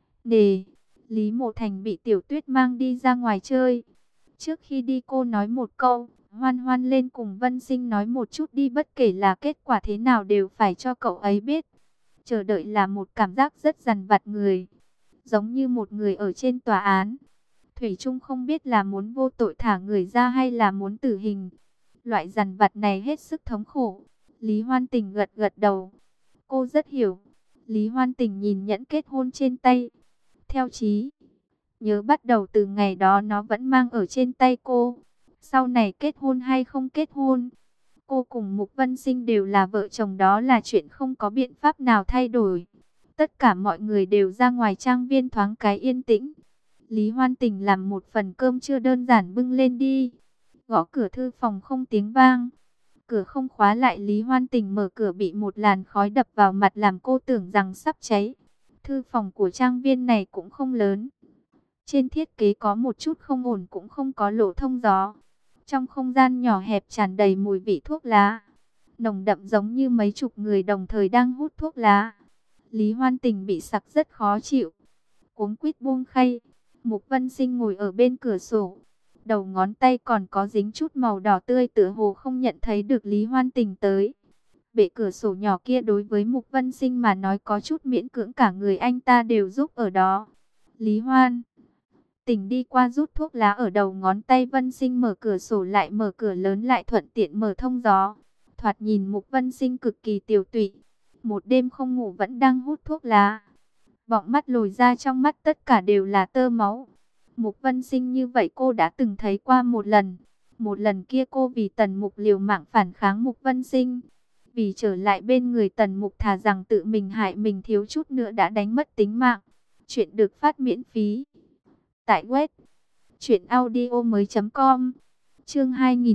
nề. Lý Mộ Thành bị Tiểu Tuyết mang đi ra ngoài chơi. Trước khi đi cô nói một câu, Hoan Hoan lên cùng Vân Sinh nói một chút đi, bất kể là kết quả thế nào đều phải cho cậu ấy biết. Chờ đợi là một cảm giác rất dằn vặt người, giống như một người ở trên tòa án. Thủy Trung không biết là muốn vô tội thả người ra hay là muốn tử hình. Loại dằn vặt này hết sức thống khổ. Lý Hoan Tình gật gật đầu. Cô rất hiểu. Lý Hoan Tình nhìn nhẫn kết hôn trên tay. Theo trí nhớ bắt đầu từ ngày đó nó vẫn mang ở trên tay cô. Sau này kết hôn hay không kết hôn, cô cùng Mục Vân Sinh đều là vợ chồng, đó là chuyện không có biện pháp nào thay đổi. Tất cả mọi người đều ra ngoài trang viên thoáng cái yên tĩnh. Lý Hoan Tình làm một phần cơm chưa đơn giản bưng lên đi. Gõ cửa thư phòng không tiếng vang. Cửa không khóa lại, Lý Hoan Tình mở cửa bị một làn khói đập vào mặt làm cô tưởng rằng sắp cháy. Thư phòng của trang viên này cũng không lớn. Trên thiết kế có một chút không ổn, cũng không có lỗ thông gió. Trong không gian nhỏ hẹp tràn đầy mùi vị thuốc lá, nồng đậm giống như mấy chục người đồng thời đang hút thuốc lá. Lý Hoan Tình bị sặc rất khó chịu, cuống quýt buông khay. Mục Vân Sinh ngồi ở bên cửa sổ, đầu ngón tay còn có dính chút màu đỏ tươi, tựa hồ không nhận thấy được Lý Hoan Tình tới. Bệ cửa sổ nhỏ kia đối với Mục Vân Sinh mà nói có chút miễn cưỡng, cả người anh ta đều giúp ở đó. Lý Hoan Tình đi qua rút thuốc lá ở đầu ngón tay Vân Sinh, mở cửa sổ lại, mở cửa lớn lại, thuận tiện mở thông gió. Thoạt nhìn Mục Vân Sinh cực kỳ tiều tụy, một đêm không ngủ vẫn đang hút thuốc lá. Bọng mắt lồi ra, trong mắt tất cả đều là tơ máu. Mục Vân Sinh như vậy cô đã từng thấy qua một lần. Một lần kia cô vì Tần Mục liều mạng phản kháng Mục Vân Sinh. Vì trở lại bên người Tần Mục thà rằng tự mình hại mình, thiếu chút nữa đã đánh mất tính mạng. Chuyện được phát miễn phí tại web truyệnaudiomoi.com. Chương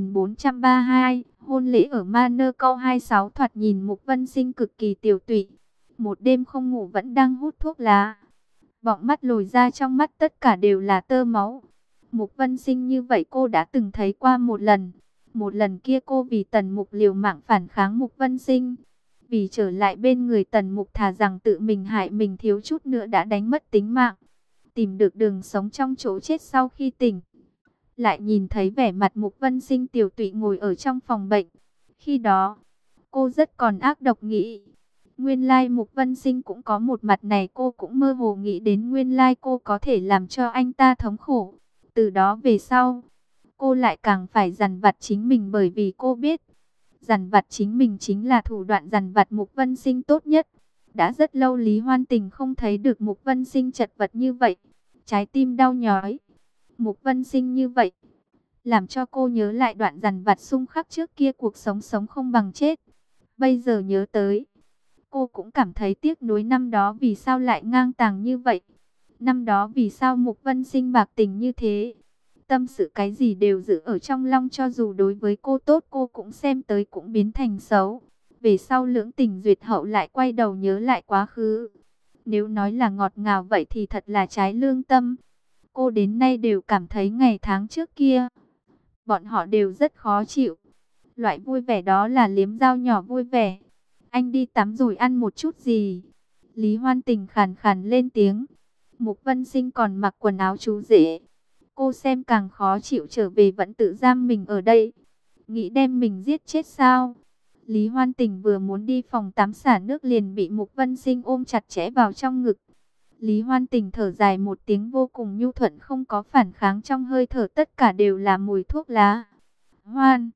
2432, hôn lễ ở Manor câu 26. Thoạt nhìn Mục Vân Sinh cực kỳ tiều tụy, một đêm không ngủ vẫn đang hút thuốc lá. Bọng mắt lồi ra, trong mắt tất cả đều là tơ máu. Mục Vân Sinh như vậy cô đã từng thấy qua một lần. Một lần kia cô vì Tần Mục liều mạng phản kháng Mục Vân Sinh. Vì trở lại bên người Tần Mục thà rằng tự mình hại mình, thiếu chút nữa đã đánh mất tính mạng. Tìm được đường sống trong chỗ chết sau khi tỉnh. Lại nhìn thấy vẻ mặt Mục Vân Sinh tiều tụy ngồi ở trong phòng bệnh. Khi đó, cô rất còn ác độc nghĩ. Nguyên lai Mục Vân Sinh cũng có một mặt này, cô cũng mơ hồ nghĩ đến nguyên lai cô có thể làm cho anh ta thống khổ. Từ đó về sau, cô lại càng phải dằn vặt chính mình, bởi vì cô biết, dằn vặt chính mình chính là thủ đoạn dằn vặt Mục Vân Sinh tốt nhất. Đã rất lâu Lý Hoan Tình không thấy được Mục Vân Sinh chật vật như vậy. Trái tim đau nhói. Mục Vân Sinh như vậy, làm cho cô nhớ lại đoạn dằn vặt xung khắc trước kia, cuộc sống sống không bằng chết. Bây giờ nhớ tới, cô cũng cảm thấy tiếc nuối. Năm đó vì sao lại ngang tàng như vậy? Năm đó vì sao Mục Vân Sinh bạc tình như thế? Tâm sự cái gì đều giữ ở trong lòng, cho dù đối với cô tốt cô cũng xem tới cũng biến thành xấu. Về sau lưỡng tình duyệt hậu lại quay đầu nhớ lại quá khứ. Nếu nói là ngọt ngào vậy thì thật là trái lương tâm. Cô đến nay đều cảm thấy ngày tháng trước kia, bọn họ đều rất khó chịu. Loại vui vẻ đó là liếm dao nhỏ vui vẻ. Anh đi tắm rồi ăn một chút gì? Lý Hoan Tình khàn khàn lên tiếng. Mục Vân Sinh còn mặc quần áo chú rể. Cô xem càng khó chịu, trở về vẫn tự giam mình ở đây. Nghĩ đem mình giết chết sao? Lý Hoan Tình vừa muốn đi phòng tắm xả nước liền bị Mục Vân Sinh ôm chặt chẽ vào trong ngực. Lý Hoan Tình thở dài một tiếng vô cùng nhu thuận, không có phản kháng, trong hơi thở tất cả đều là mùi thuốc lá. Hoan,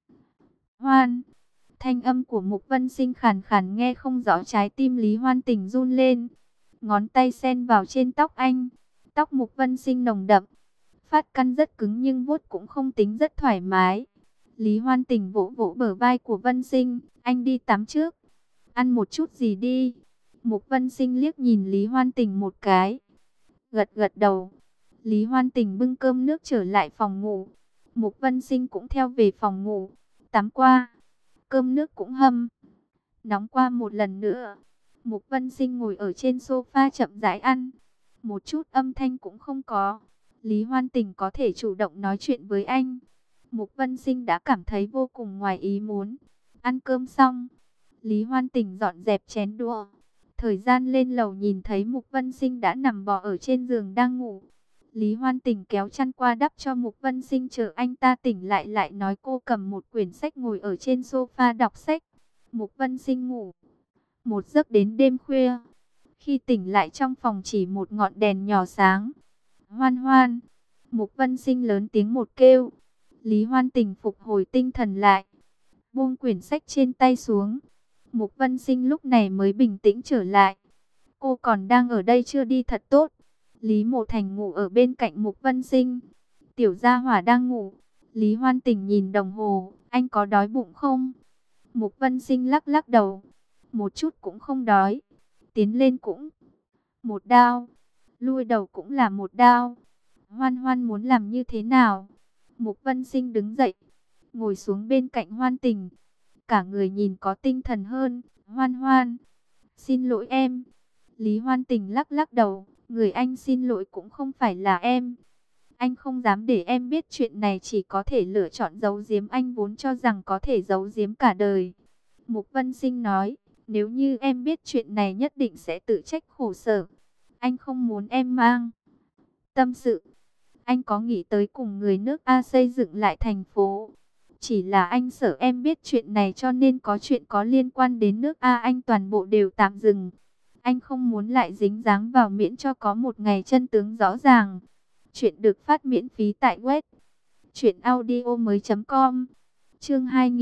Hoan, thanh âm của Mục Vân Sinh khàn khàn nghe không rõ, trái tim Lý Hoan Tình run lên. Ngón tay sen vào trên tóc anh. Tóc Mục Vân Sinh nồng đậm, phát căn rất cứng nhưng vuốt cũng không tính rất thoải mái. Lý Hoan Tình vỗ vỗ bờ vai của Vân Sinh, anh đi tắm trước, ăn một chút gì đi. Mục Vân Sinh liếc nhìn Lý Hoan Tình một cái, gật gật đầu. Lý Hoan Tình bưng cơm nước trở lại phòng ngủ. Mục Vân Sinh cũng theo về phòng ngủ, tắm qua, cơm nước cũng hâm nóng qua một lần nữa. Mục Vân Sinh ngồi ở trên sofa chậm rãi ăn, một chút âm thanh cũng không có. Lý Hoan Tình có thể chủ động nói chuyện với anh. Mục Vân Sinh đã cảm thấy vô cùng ngoài ý muốn. Ăn cơm xong, Lý Hoan Tình dọn dẹp chén đũa. Thời gian lên lầu nhìn thấy Mục Vân Sinh đã nằm bò ở trên giường đang ngủ. Lý Hoan Tình kéo chăn qua đắp cho Mục Vân Sinh chờ anh ta tỉnh lại nói cô cầm một quyển sách ngồi ở trên sofa đọc sách. Mục Vân Sinh ngủ một giấc đến đêm khuya. Khi tỉnh lại trong phòng chỉ một ngọn đèn nhỏ sáng. Hoan Hoan, Mục Vân Sinh lớn tiếng một kêu. Lý Hoan Tình phục hồi tinh thần lại, buông quyển sách trên tay xuống. Mục Vân Sinh lúc này mới bình tĩnh trở lại. Cô còn đang ở đây chưa đi thật tốt. Lý Mộ Thành ngủ ở bên cạnh Mục Vân Sinh. Tiểu Gia Hỏa đang ngủ. Lý Hoan Tình nhìn đồng hồ, anh có đói bụng không? Mục Vân Sinh lắc lắc đầu, một chút cũng không đói. Tiến lên cũng một đao, lui đầu cũng là một đao. Hoan Hoan muốn làm như thế nào? Mục Vân Sinh đứng dậy, ngồi xuống bên cạnh Hoan Tình. Cả người nhìn có tinh thần hơn. Hoan Hoan, xin lỗi em. Lý Hoan Tình lắc lắc đầu, người anh xin lỗi cũng không phải là em. Anh không dám để em biết chuyện này, chỉ có thể lựa chọn giấu giếm. Anh vốn cho rằng có thể giấu giếm cả đời. Mục Vân Sinh nói, nếu như em biết chuyện này nhất định sẽ tự trách khổ sở. Anh không muốn em mang tâm sự. Anh có nghĩ tới cùng người nước A xây dựng lại thành phố. Chỉ là anh sợ em biết chuyện này, cho nên có chuyện có liên quan đến nước A anh toàn bộ đều tạm dừng. Anh không muốn lại dính dáng vào, miễn cho có một ngày chân tướng rõ ràng. Chuyện được phát miễn phí tại web truyệnaudiomoi.com. Chương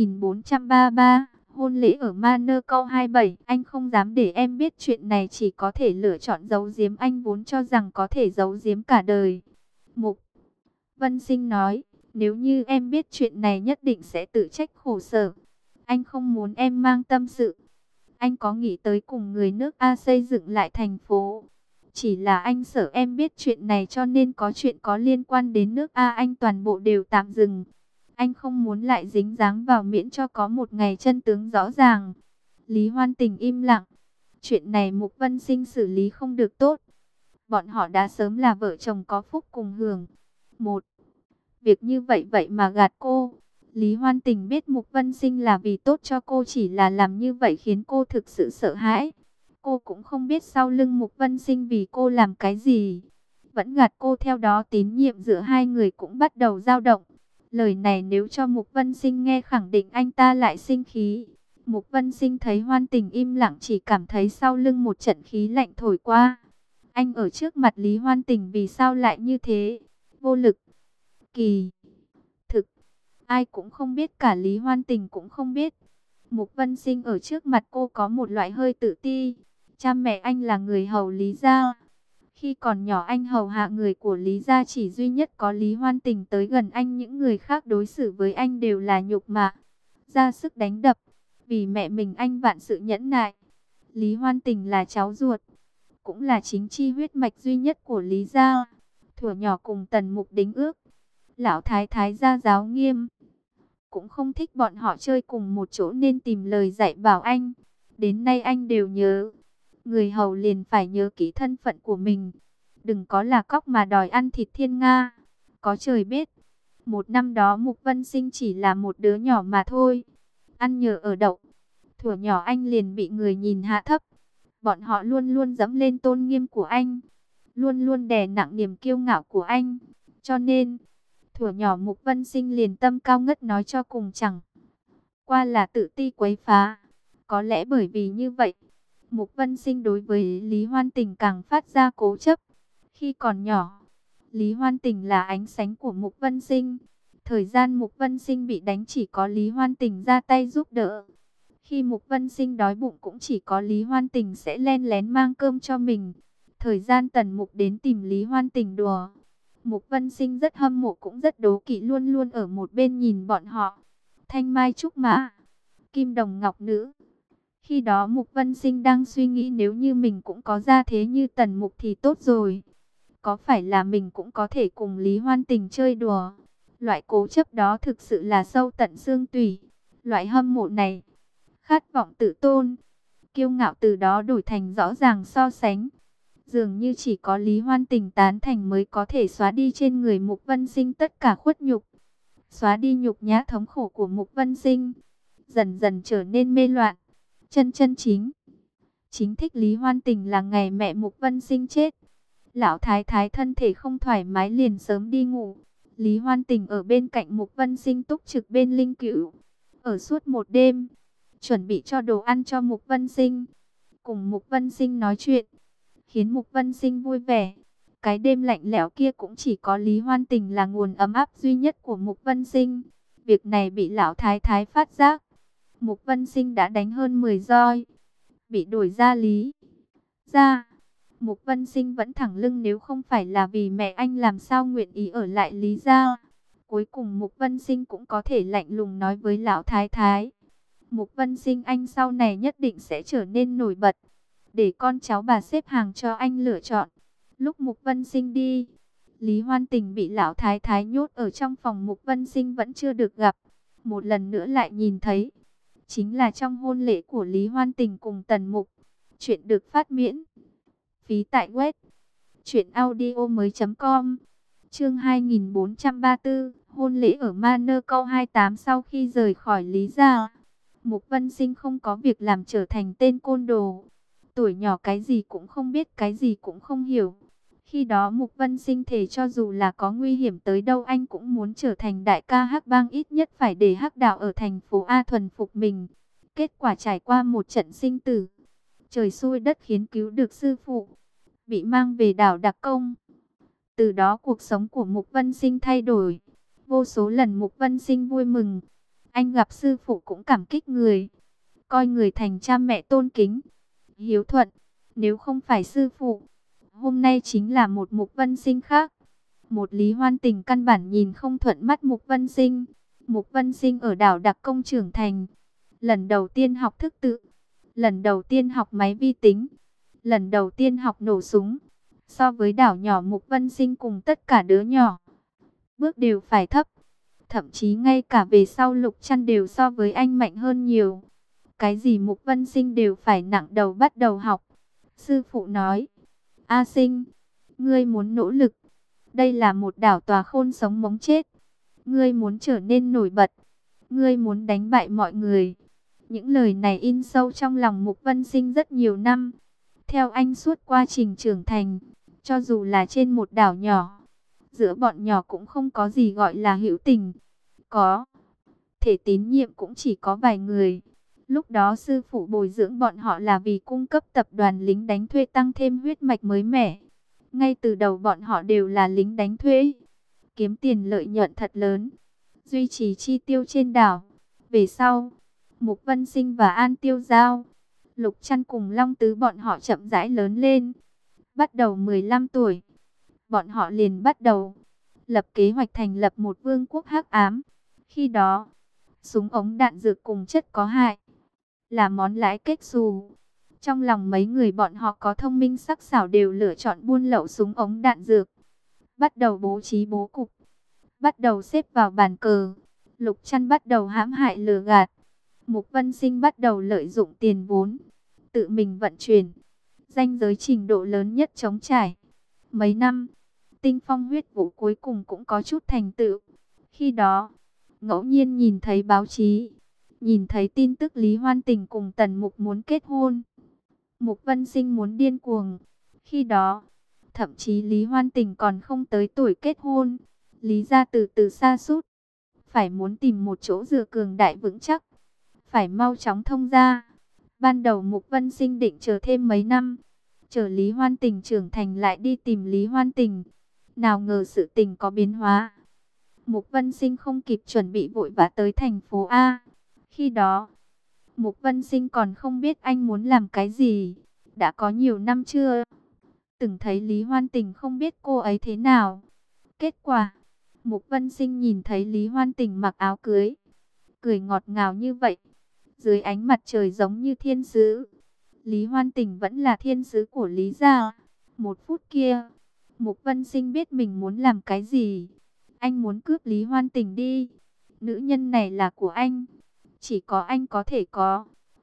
2433, hôn lễ ở Manor câu 27. Anh không dám để em biết chuyện này, chỉ có thể lựa chọn giấu giếm. Anh vốn cho rằng có thể giấu giếm cả đời. Mục Vân Sinh nói, nếu như em biết chuyện này nhất định sẽ tự trách khổ sở. Anh không muốn em mang tâm sự. Anh có nghĩ tới cùng người nước A xây dựng lại thành phố. Chỉ là anh sợ em biết chuyện này, cho nên có chuyện có liên quan đến nước A anh toàn bộ đều tạm dừng. Anh không muốn lại dính dáng vào, miễn cho có một ngày chân tướng rõ ràng. Lý Hoan Tình im lặng. Chuyện này Mục Vân Sinh xử lý không được tốt. Bọn họ đã sớm là vợ chồng có phúc cùng hưởng. Một việc như vậy mà gạt cô. Lý Hoan Tình biết Mục Vân Sinh là vì tốt cho cô, chỉ là làm như vậy khiến cô thực sự sợ hãi. Cô cũng không biết sau lưng Mục Vân Sinh vì cô làm cái gì. Vẫn gạt cô, theo đó tín nhiệm giữa hai người cũng bắt đầu dao động. Lời này nếu cho Mục Vân Sinh nghe, khẳng định anh ta lại sinh khí. Mục Vân Sinh thấy Hoan Tình im lặng, chỉ cảm thấy sau lưng một trận khí lạnh thổi qua. Anh ở trước mặt Lý Hoan Tình vì sao lại như thế? Vô lực. Kỳ thực, ai cũng không biết, cả Lý Hoan Tình cũng không biết. Mục Vân Sinh ở trước mặt cô có một loại hơi tự ti. Cha mẹ anh là người hầu Lý gia. Khi còn nhỏ anh hầu hạ người của Lý gia, chỉ duy nhất có Lý Hoan Tình tới gần anh, những người khác đối xử với anh đều là nhục mạ, ra sức đánh đập. Vì mẹ mình anh vạn sự nhẫn nại. Lý Hoan Tình là cháu ruột, cũng là chính chi huyết mạch duy nhất của Lý gia. Thuở nhỏ cùng Tần Mục đính ước, lão thái thái gia giáo nghiêm, cũng không thích bọn họ chơi cùng một chỗ nên tìm lời dạy bảo anh. Đến nay anh đều nhớ. Người hầu liền phải nhớ kỹ thân phận của mình. Đừng có là cóc mà đòi ăn thịt thiên nga. Có trời biết, một năm đó Mục Vân Sinh chỉ là một đứa nhỏ mà thôi. Ăn nhờ ở đậu. Thuở nhỏ anh liền bị người nhìn hạ thấp. Bọn họ luôn luôn dẫm lên tôn nghiêm của anh, luôn luôn đè nặng niềm kiêu ngạo của anh. Cho nên thuở nhỏ Mục Vân Sinh liền tâm cao ngất, nói cho cùng chẳng qua là tự ti quấy phá. Có lẽ bởi vì như vậy, Mục Vân Sinh đối với Lý Hoan Tình càng phát ra cố chấp. Khi còn nhỏ, Lý Hoan Tình là ánh sáng của Mục Vân Sinh. Thời gian Mục Vân Sinh bị đánh chỉ có Lý Hoan Tình ra tay giúp đỡ. Khi Mục Vân Sinh đói bụng cũng chỉ có Lý Hoan Tình sẽ len lén mang cơm cho mình. Thời gian Tần Mục đến tìm Lý Hoan Tình đùa, Mục Vân Sinh rất hâm mộ cũng rất đố kỵ, luôn luôn ở một bên nhìn bọn họ. Thanh mai trúc mã, kim đồng ngọc nữ. Khi đó Mục Vân Sinh đang suy nghĩ, nếu như mình cũng có gia thế như Tần Mục thì tốt rồi. Có phải là mình cũng có thể cùng Lý Hoan Tình chơi đùa? Loại cố chấp đó thực sự là sâu tận xương tủy. Loại hâm mộ này, khát vọng tự tôn, kiêu ngạo từ đó đổi thành rõ ràng so sánh. Dường như chỉ có Lý Hoan Tình tán thành mới có thể xóa đi trên người Mục Vân Sinh tất cả khuất nhục, xóa đi nhục nhã thống khổ của Mục Vân Sinh, dần dần trở nên mê loạn. Chân chân chính thích Lý Hoan Tình là ngày mẹ Mục Vân Sinh chết. Lão thái thái thân thể không thoải mái liền sớm đi ngủ. Lý Hoan Tình ở bên cạnh Mục Vân Sinh túc trực bên linh cữu, ở suốt một đêm, chuẩn bị cho đồ ăn cho Mục Vân Sinh, cùng Mục Vân Sinh nói chuyện, khiến Mục Vân Sinh vui vẻ. Cái đêm lạnh lẽo kia cũng chỉ có Lý Hoan Tình là nguồn ấm áp duy nhất của Mục Vân Sinh. Việc này bị lão thái thái phát giác. Mục Vân Sinh đã đánh hơn 10 roi, bị đuổi ra Lý gia. Mục Vân Sinh vẫn thẳng lưng, nếu không phải là vì mẹ anh làm sao nguyện ý ở lại Lý gia. Cuối cùng Mục Vân Sinh cũng có thể lạnh lùng nói với lão thái thái: Mục Vân Sinh, anh sau này nhất định sẽ trở nên nổi bật, để con cháu bà xếp hàng cho anh lựa chọn. Lúc Mục Vân Sinh đi, Lý Hoan Tình bị lão thái thái nhốt ở trong phòng Mục Vân Sinh vẫn chưa được gặp. Một lần nữa lại nhìn thấy, chính là trong hôn lễ của Lý Hoan Tình cùng Tần Mục. Chuyện được phát miễn phí tại web truyệnaudiomoi.com. Chương 2434, hôn lễ ở Manor câu 28. Sau khi rời khỏi Lý gia, Mục Vân Sinh không có việc làm trở thành tên côn đồ. Tuổi nhỏ cái gì cũng không biết, cái gì cũng không hiểu. Khi đó Mục Vân Sinh thề cho dù là có nguy hiểm tới đâu anh cũng muốn trở thành đại ca Hắc Bang, ít nhất phải để Hắc Đạo ở thành phố A thuần phục mình. Kết quả trải qua một trận sinh tử, trời xui đất khiến cứu được sư phụ, bị mang về đảo Đặc Công. Từ đó cuộc sống của Mục Vân Sinh thay đổi. Vô số lần Mục Vân Sinh vui mừng, anh gặp sư phụ cũng cảm kích người, coi người thành cha mẹ tôn kính, hiếu thuận. Nếu không phải sư phụ, hôm nay chính là một Mục Vân Sinh khác. Một Lý Hoan Tình căn bản nhìn không thuận mắt Mục Vân Sinh. Mục Vân Sinh ở đảo Đặc Công trưởng thành, lần đầu tiên học thức tự, lần đầu tiên học máy vi tính, lần đầu tiên học nổ súng. So với đảo nhỏ, Mục Vân Sinh cùng tất cả đứa nhỏ bước đều phải thấp. Thậm chí ngay cả về sau Lục Trăn đều so với anh mạnh hơn nhiều. Cái gì Mục Vân Sinh đều phải nặng đầu bắt đầu học. Sư phụ nói: A Sinh, ngươi muốn nỗ lực. Đây là một đảo tòa khôn sống mống chết. Ngươi muốn trở nên nổi bật, ngươi muốn đánh bại mọi người. Những lời này in sâu trong lòng Mục Vân Sinh rất nhiều năm. Theo anh suốt quá trình trưởng thành, cho dù là trên một đảo nhỏ, giữa bọn nhỏ cũng không có gì gọi là hữu tình. Có thể tín nhiệm cũng chỉ có vài người. Lúc đó sư phụ bồi dưỡng bọn họ là vì cung cấp tập đoàn lính đánh thuê tăng thêm huyết mạch mới mẻ. Ngay từ đầu bọn họ đều là lính đánh thuê, kiếm tiền lợi nhuận thật lớn, duy trì chi tiêu trên đảo. Về sau, Mục Vân Sinh và An Tiêu Giao, Lục Trăn cùng Long Tứ bọn họ chậm rãi lớn lên. Bắt đầu 15 tuổi, bọn họ liền bắt đầu lập kế hoạch thành lập một vương quốc hắc ám. Khi đó, súng ống đạn dược cùng chất có hại là món lãi kết xù. Trong lòng mấy người bọn họ có thông minh sắc sảo đều lựa chọn buôn lậu súng ống đạn dược. Bắt đầu bố trí bố cục, bắt đầu xếp vào bàn cờ. Lục Trăn bắt đầu hãm hại lừa gạt. Mục Vân Sinh bắt đầu lợi dụng tiền vốn, tự mình vận chuyển. Ranh giới trình độ lớn nhất trống trải. Mấy năm, Tinh Phong huyết vũ cuối cùng cũng có chút thành tựu. Khi đó, ngẫu nhiên nhìn thấy báo chí, nhìn thấy tin tức Lý Hoan Tình cùng Tần Mục muốn kết hôn. Mục Vân Sinh muốn điên cuồng. Khi đó, thậm chí Lý Hoan Tình còn không tới tuổi kết hôn. Lý gia từ từ sa sút, phải muốn tìm một chỗ dựa cường đại vững chắc, phải mau chóng thông gia. Ban đầu Mục Vân Sinh định chờ thêm mấy năm, chờ Lý Hoan Tình trưởng thành lại đi tìm Lý Hoan Tình. Nào ngờ sự tình có biến hóa. Mục Vân Sinh không kịp chuẩn bị vội vã tới thành phố A. Khi đó, Mục Vân Sinh còn không biết anh muốn làm cái gì. Đã có nhiều năm chưa từng thấy Lý Hoan Tình, không biết cô ấy thế nào. Kết quả, Mục Vân Sinh nhìn thấy Lý Hoan Tình mặc áo cưới, cười ngọt ngào như vậy, dưới ánh mặt trời giống như thiên sứ. Lý Hoan Tình vẫn là thiên sứ của Lý gia. Một phút kia, Mục Vân Sinh biết mình muốn làm cái gì. Anh muốn cướp Lý Hoan Tình đi. Nữ nhân này là của anh, chỉ có anh có thể có.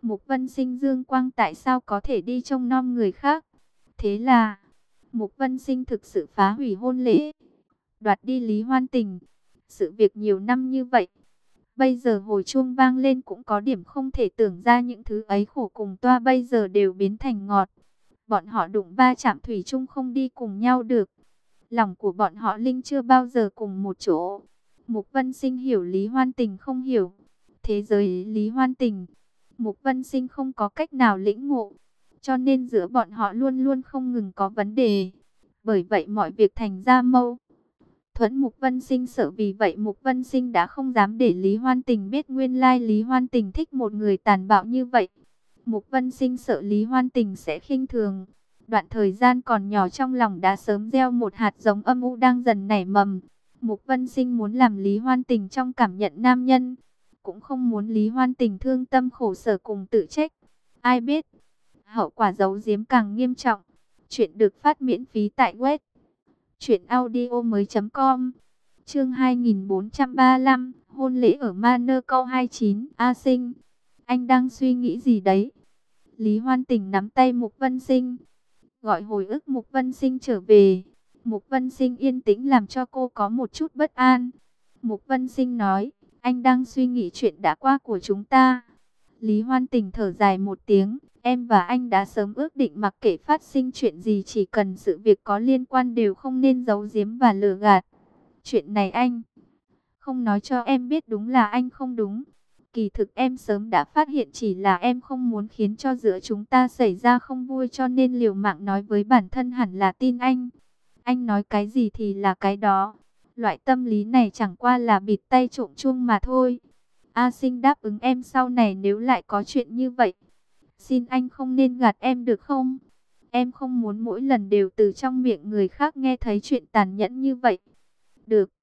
Mục Vân Sinh dương quang tại sao có thể đi trông nom người khác? Thế là, Mục Vân Sinh thực sự phá hủy hôn lễ, đoạt đi Lý Hoan Tình. Sự việc nhiều năm như vậy, bây giờ hồi chuông vang lên cũng có điểm không thể tưởng ra những thứ ấy khổ cùng toa bây giờ đều biến thành ngọt. Bọn họ đụng va chạm thủy chung không đi cùng nhau được. Lòng của bọn họ linh chưa bao giờ cùng một chỗ. Mục Vân Sinh hiểu Lý Hoan Tình không hiểu. Thế giới Lý Hoan Tình, Mục Vân Sinh không có cách nào lĩnh ngộ. Cho nên giữa bọn họ luôn luôn không ngừng có vấn đề. Bởi vậy mọi việc thành ra mâu thuẫn. Mục Vân Sinh sợ, vì vậy Mục Vân Sinh đã không dám để Lý Hoan Tình biết nguyên lai Lý Hoan Tình thích một người tàn bạo như vậy. Mục Vân Sinh sợ Lý Hoan Tình sẽ khinh thường. Đoạn thời gian còn nhỏ trong lòng đã sớm gieo một hạt giống âm u đang dần nảy mầm. Mục Vân Sinh muốn làm Lý Hoan Tình trong cảm nhận nam nhân, cũng không muốn Lý Hoan Tình thương tâm khổ sở cùng tự trách. Ai biết, hậu quả giấu giếm càng nghiêm trọng. Chuyện được phát miễn phí tại web truyệnaudiomoi.com. Chương 2435, hôn lễ ở Manor câu 29. A Sinh, anh đang suy nghĩ gì đấy? Lý Hoan Tình nắm tay Mục Vân Sinh, gọi hồi ức Mục Vân Sinh trở về. Mục Vân Sinh yên tĩnh làm cho cô có một chút bất an. Mục Vân Sinh nói, anh đang suy nghĩ chuyện đã qua của chúng ta. Lý Hoan Tình thở dài một tiếng, em và anh đã sớm ước định mặc kệ phát sinh chuyện gì, chỉ cần sự việc có liên quan đều không nên giấu giếm và lừa gạt. Chuyện này anh không nói cho em biết đúng là anh không đúng. Kỳ thực em sớm đã phát hiện, chỉ là em không muốn khiến cho giữa chúng ta xảy ra không vui, cho nên liều mạng nói với bản thân hẳn là tin anh. Anh nói cái gì thì là cái đó. Loại tâm lý này chẳng qua là bịt tay trộm chuông mà thôi. A Sinh đáp ứng em sau này nếu lại có chuyện như vậy, xin anh không nên gạt em được không? Em không muốn mỗi lần đều từ trong miệng người khác nghe thấy chuyện tàn nhẫn như vậy. Được,